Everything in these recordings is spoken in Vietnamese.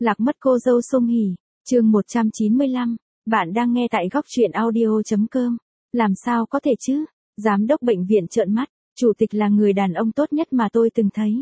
Lạc mất cô dâu Song Hỷ, chương 195, bạn đang nghe tại góc truyện audio.com. Làm sao có thể chứ? Giám đốc bệnh viện trợn mắt, chủ tịch là người đàn ông tốt nhất mà tôi từng thấy.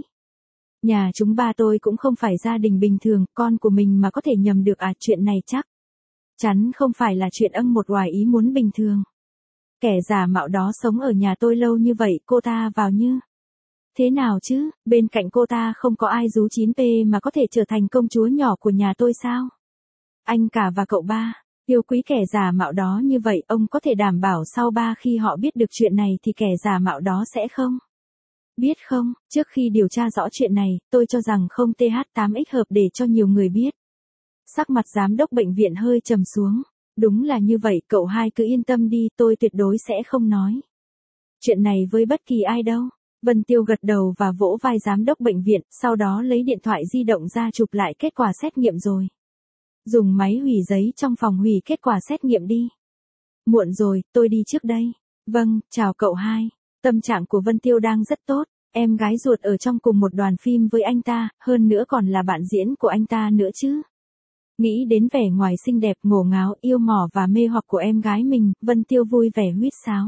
Nhà chúng ba tôi cũng không phải gia đình bình thường, con của mình mà có thể nhầm được à, chuyện này chắc chắn không phải là chuyện một ngoài ý muốn bình thường. Kẻ giả mạo đó sống ở nhà tôi lâu như vậy, cô ta vào như thế nào chứ? Bên cạnh cô ta không có ai rú 9P mà có thể trở thành công chúa nhỏ của nhà tôi sao? Anh cả và cậu ba yêu quý kẻ giả mạo đó như vậy, ông có thể đảm bảo sau ba khi họ biết được chuyện này thì kẻ giả mạo đó sẽ không biết không? Trước khi điều tra rõ chuyện này, tôi cho rằng không TH8X hợp để cho nhiều người biết. Sắc mặt giám đốc bệnh viện hơi trầm xuống. Đúng là như vậy, cậu hai cứ yên tâm đi, tôi tuyệt đối sẽ không nói chuyện này với bất kỳ ai đâu. Vân Tiêu gật đầu và vỗ vai giám đốc bệnh viện, sau đó lấy điện thoại di động ra chụp lại kết quả xét nghiệm rồi dùng máy hủy giấy trong phòng hủy kết quả xét nghiệm đi. Muộn rồi, tôi đi trước đây. Vâng, chào cậu hai. Tâm trạng của Vân Tiêu đang rất tốt, em gái ruột ở trong cùng một đoàn phim với anh ta, hơn nữa còn là bạn diễn của anh ta nữa chứ. Nghĩ đến vẻ ngoài xinh đẹp, ngổ ngáo, yêu mỏ và mê hoặc của em gái mình, Vân Tiêu vui vẻ huýt sáo.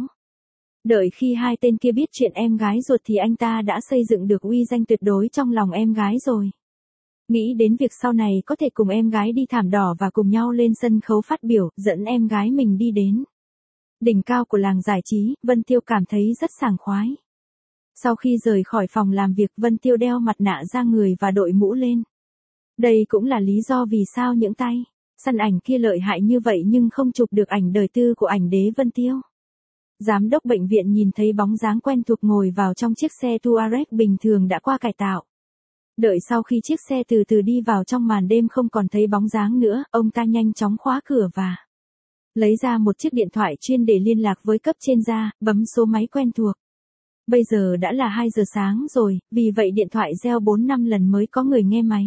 Đợi khi hai tên kia biết chuyện em gái ruột thì anh ta đã xây dựng được uy danh tuyệt đối trong lòng em gái rồi. Nghĩ đến việc sau này có thể cùng em gái đi thảm đỏ và cùng nhau lên sân khấu phát biểu, dẫn em gái mình đi đến đỉnh cao của làng giải trí, Vân Tiêu cảm thấy rất sảng khoái. Sau khi rời khỏi phòng làm việc, Vân Tiêu đeo mặt nạ ra người và đội mũ lên. Đây cũng là lý do vì sao những tay săn ảnh kia lợi hại như vậy nhưng không chụp được ảnh đời tư của ảnh đế Vân Tiêu. Giám đốc bệnh viện nhìn thấy bóng dáng quen thuộc ngồi vào trong chiếc xe Touareg bình thường đã qua cải tạo. Đợi sau khi chiếc xe từ từ đi vào trong màn đêm không còn thấy bóng dáng nữa, ông ta nhanh chóng khóa cửa và lấy ra một chiếc điện thoại chuyên để liên lạc với cấp trên ra, bấm số máy quen thuộc. Bây giờ đã là 2 giờ sáng rồi, vì vậy điện thoại reo 4-5 lần mới có người nghe máy.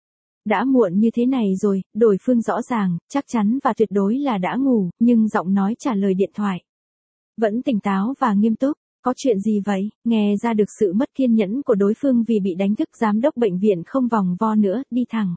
Đã muộn như thế này rồi, đối phương rõ ràng, chắc chắn và tuyệt đối là đã ngủ, nhưng giọng nói trả lời điện thoại vẫn tỉnh táo và nghiêm túc. Có chuyện gì vậy? Nghe ra được sự mất kiên nhẫn của đối phương vì bị đánh thức, giám đốc bệnh viện không vòng vo nữa, đi thẳng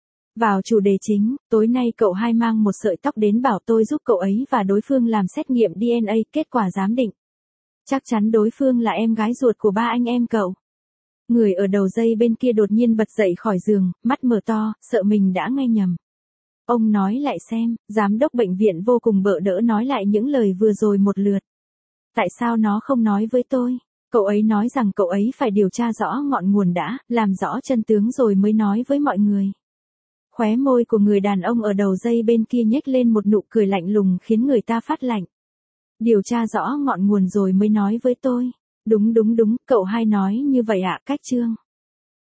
vào chủ đề chính. Tối nay cậu hai mang một sợi tóc đến bảo tôi giúp cậu ấy và đối phương làm xét nghiệm DNA, kết quả giám định chắc chắn đối phương là em gái ruột của ba anh em cậu. Người ở đầu dây bên kia đột nhiên bật dậy khỏi giường, mắt mở to, sợ mình đã nghe nhầm. Ông nói lại xem, giám đốc bệnh viện vô cùng bợ đỡ nói lại những lời vừa rồi một lượt. Tại sao nó không nói với tôi? Cậu ấy nói rằng cậu ấy phải điều tra rõ ngọn nguồn đã, làm rõ chân tướng rồi mới nói với mọi người. Khóe môi của người đàn ông ở đầu dây bên kia nhếch lên một nụ cười lạnh lùng khiến người ta phát lạnh. Điều tra rõ ngọn nguồn rồi mới nói với tôi. Đúng, cậu hai nói như vậy ạ, cách chương.